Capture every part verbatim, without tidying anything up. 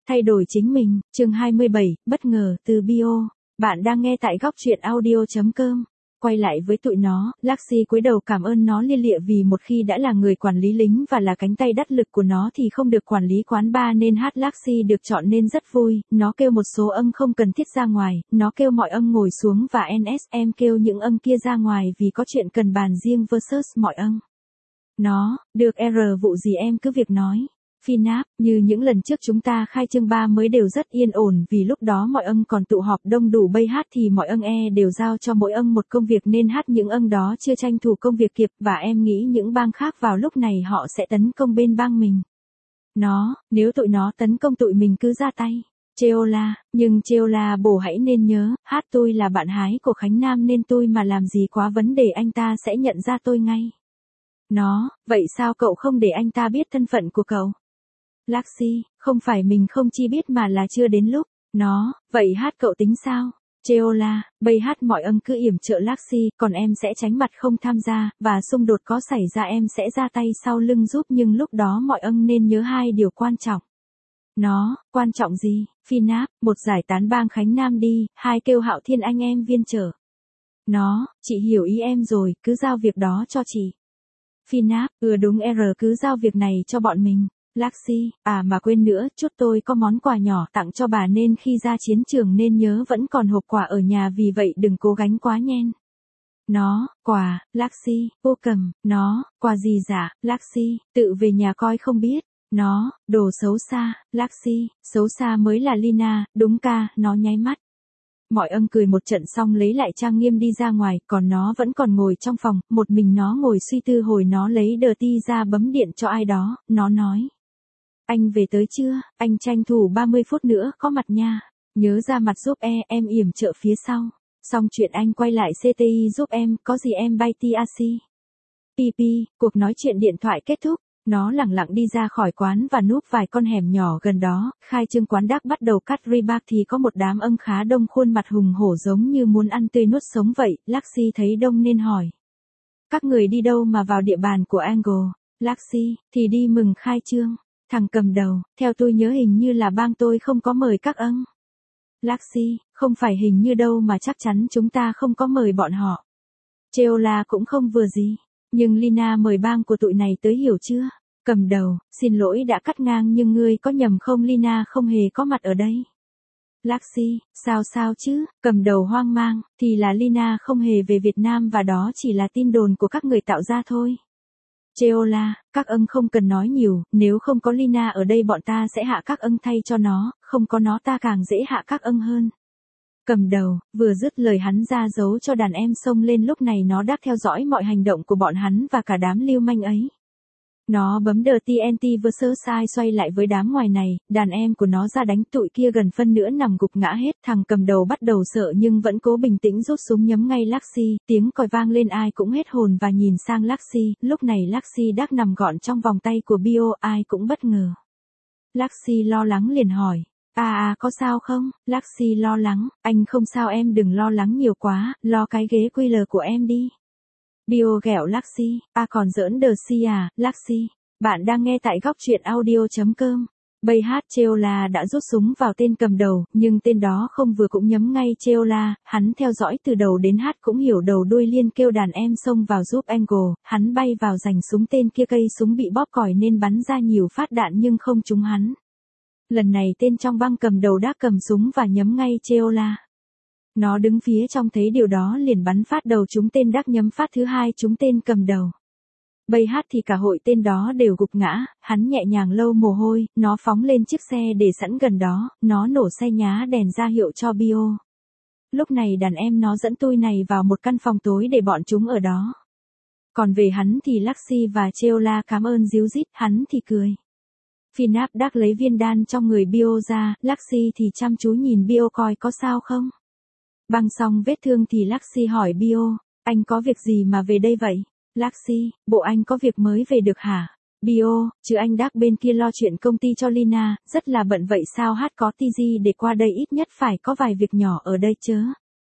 Thay đổi chính mình, chương hai mươi bảy, bất ngờ, từ bio. Bạn đang nghe tại góc truyện audio chấm com. Quay lại với tụi nó, Luxy cúi đầu cảm ơn nó lia lịa vì một khi đã là người quản lý lính và là cánh tay đắc lực của nó thì không được quản lý quán bar nên hát Luxy được chọn nên rất vui, nó kêu một số âng không cần thiết ra ngoài, nó kêu mọi âng ngồi xuống và en ét em kêu những âng kia ra ngoài vì có chuyện cần bàn riêng versus mọi âng. Nó, được R vụ gì em cứ việc nói. Finap, như những lần trước chúng ta khai chương ba mới đều rất yên ổn vì lúc đó mọi âng còn tụ họp đông đủ bay hát thì mọi âng e đều giao cho mỗi âng một công việc nên hát những âng đó chưa tranh thủ công việc kịp và em nghĩ những bang khác vào lúc này họ sẽ tấn công bên bang mình. Nó, nếu tụi nó tấn công tụi mình cứ ra tay. Cheola, nhưng Cheola bồ hãy nên nhớ, hát tôi là bạn hái của Khánh Nam nên tôi mà làm gì quá vấn đề anh ta sẽ nhận ra tôi ngay. Nó, vậy sao cậu không để anh ta biết thân phận của cậu? Luxy, không phải mình không chi biết mà là chưa đến lúc. Nó, vậy hát cậu tính sao? Cheola, bây hát mọi âng cứ yểm trợ Luxy, còn em sẽ tránh mặt không tham gia, và xung đột có xảy ra em sẽ ra tay sau lưng giúp nhưng lúc đó mọi âng nên nhớ hai điều quan trọng. Nó, quan trọng gì? Finap, một giải tán bang Khánh Nam đi, hai kêu Hạo Thiên anh em viên trợ. Nó, chị hiểu ý em rồi, cứ giao việc đó cho chị. Finap, ừ đúng R cứ giao việc này cho bọn mình. Luxy, à mà quên nữa, chút tôi có món quà nhỏ tặng cho bà nên khi ra chiến trường nên nhớ vẫn còn hộp quà ở nhà vì vậy đừng cố gắng quá nhen. Nó, quà, Luxy, vô cầm, nó, quà gì dạ, Luxy, tự về nhà coi không biết. Nó, đồ xấu xa, Luxy, xấu xa mới là Lina, đúng ca, nó nháy mắt. Mọi âng cười một trận xong lấy lại trang nghiêm đi ra ngoài, còn nó vẫn còn ngồi trong phòng, một mình nó ngồi suy tư hồi nó lấy đờ ti ra bấm điện cho ai đó, nó nói. Anh về tới chưa, anh tranh thủ ba mươi phút nữa có mặt nha, nhớ ra mặt giúp e, em yểm trợ phía sau. Xong chuyện anh quay lại xê tê i giúp em, có gì em bay tê rờ xê. pê pê, cuộc nói chuyện điện thoại kết thúc. Nó lẳng lặng đi ra khỏi quán và núp vài con hẻm nhỏ gần đó, khai trương quán đác bắt đầu cắt rebark thì có một đám âng khá đông khuôn mặt hùng hổ giống như muốn ăn tươi nuốt sống vậy, Luxy thấy đông nên hỏi. Các người đi đâu mà vào địa bàn của Angle? Luxy, thì đi mừng khai trương. Thằng cầm đầu, theo tôi nhớ hình như là bang tôi không có mời các âng. Luxy, không phải hình như đâu mà chắc chắn chúng ta không có mời bọn họ. Cheola cũng không vừa gì. Nhưng Lina mời bang của tụi này tới hiểu chưa? Cầm đầu, xin lỗi đã cắt ngang nhưng ngươi có nhầm không Lina không hề có mặt ở đây. Luxy, sao sao chứ, cầm đầu hoang mang, thì là Lina không hề về Việt Nam và đó chỉ là tin đồn của các người tạo ra thôi. Cheola, các âng không cần nói nhiều, nếu không có Lina ở đây bọn ta sẽ hạ các âng thay cho nó, không có nó ta càng dễ hạ các âng hơn. Cầm đầu, vừa dứt lời hắn ra dấu cho đàn em xông lên lúc này nó đã theo dõi mọi hành động của bọn hắn và cả đám lưu manh ấy. Nó bấm đờ tê en tê versus ai xoay lại với đám ngoài này, đàn em của nó ra đánh tụi kia gần phân nữa nằm gục ngã hết. Thằng cầm đầu bắt đầu sợ nhưng vẫn cố bình tĩnh rút súng nhắm ngay Luxy, tiếng còi vang lên ai cũng hết hồn và nhìn sang Luxy, lúc này Luxy đã nằm gọn trong vòng tay của Bio, ai cũng bất ngờ. Luxy lo lắng liền hỏi. À à có sao không? Luxy lo lắng, anh không sao em đừng lo lắng nhiều quá, lo cái ghế quy lờ của em đi. Bio ghẹo Luxy, à còn giỡn đờ si à, Luxy. Bạn đang nghe tại góc truyện audio chấm com. Bây hát Cheola đã rút súng vào tên cầm đầu, nhưng tên đó không vừa cũng nhắm ngay Cheola, hắn theo dõi từ đầu đến hát cũng hiểu đầu đuôi liên kêu đàn em xông vào giúp Angle, hắn bay vào giành súng tên kia cây súng bị bóp còi nên bắn ra nhiều phát đạn nhưng không trúng hắn. Lần này tên trong băng cầm đầu đã cầm súng và nhắm ngay Cheola. Nó đứng phía trong thấy điều đó liền bắn phát đầu trúng tên đắc nhắm phát thứ hai trúng tên cầm đầu. Bây hát thì cả hội tên đó đều gục ngã, hắn nhẹ nhàng lau mồ hôi, nó phóng lên chiếc xe để sẵn gần đó, nó nổ xe nhá đèn ra hiệu cho Bio. Lúc này đàn em nó dẫn tôi này vào một căn phòng tối để bọn chúng ở đó. Còn về hắn thì Luxy và Cheola cảm ơn díu dít, hắn thì cười. Finap đắc lấy viên đan trong người Bio ra, Luxy thì chăm chú nhìn Bio coi có sao không. Băng xong vết thương thì Luxy hỏi Bio, anh có việc gì mà về đây vậy? Luxy, bộ anh có việc mới về được hả? Bio, chứ anh đắc bên kia lo chuyện công ty cho Lina, rất là bận vậy sao hát có tê giê để qua đây ít nhất phải có vài việc nhỏ ở đây chớ.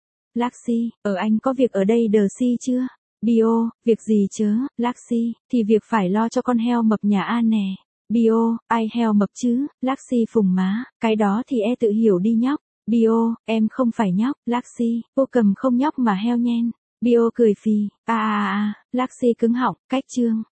Luxy, ở anh có việc ở đây đờ si chưa? Bio, việc gì chớ, Luxy, thì việc phải lo cho con heo mập nhà An nè. Bio, ai heo mập chứ, Laxi phùng má, cái đó thì e tự hiểu đi nhóc. Bio, em không phải nhóc, Laxi, cô cầm không nhóc mà heo nhen. Bio cười phì, a a a, Laxi cứng họng, cách chương.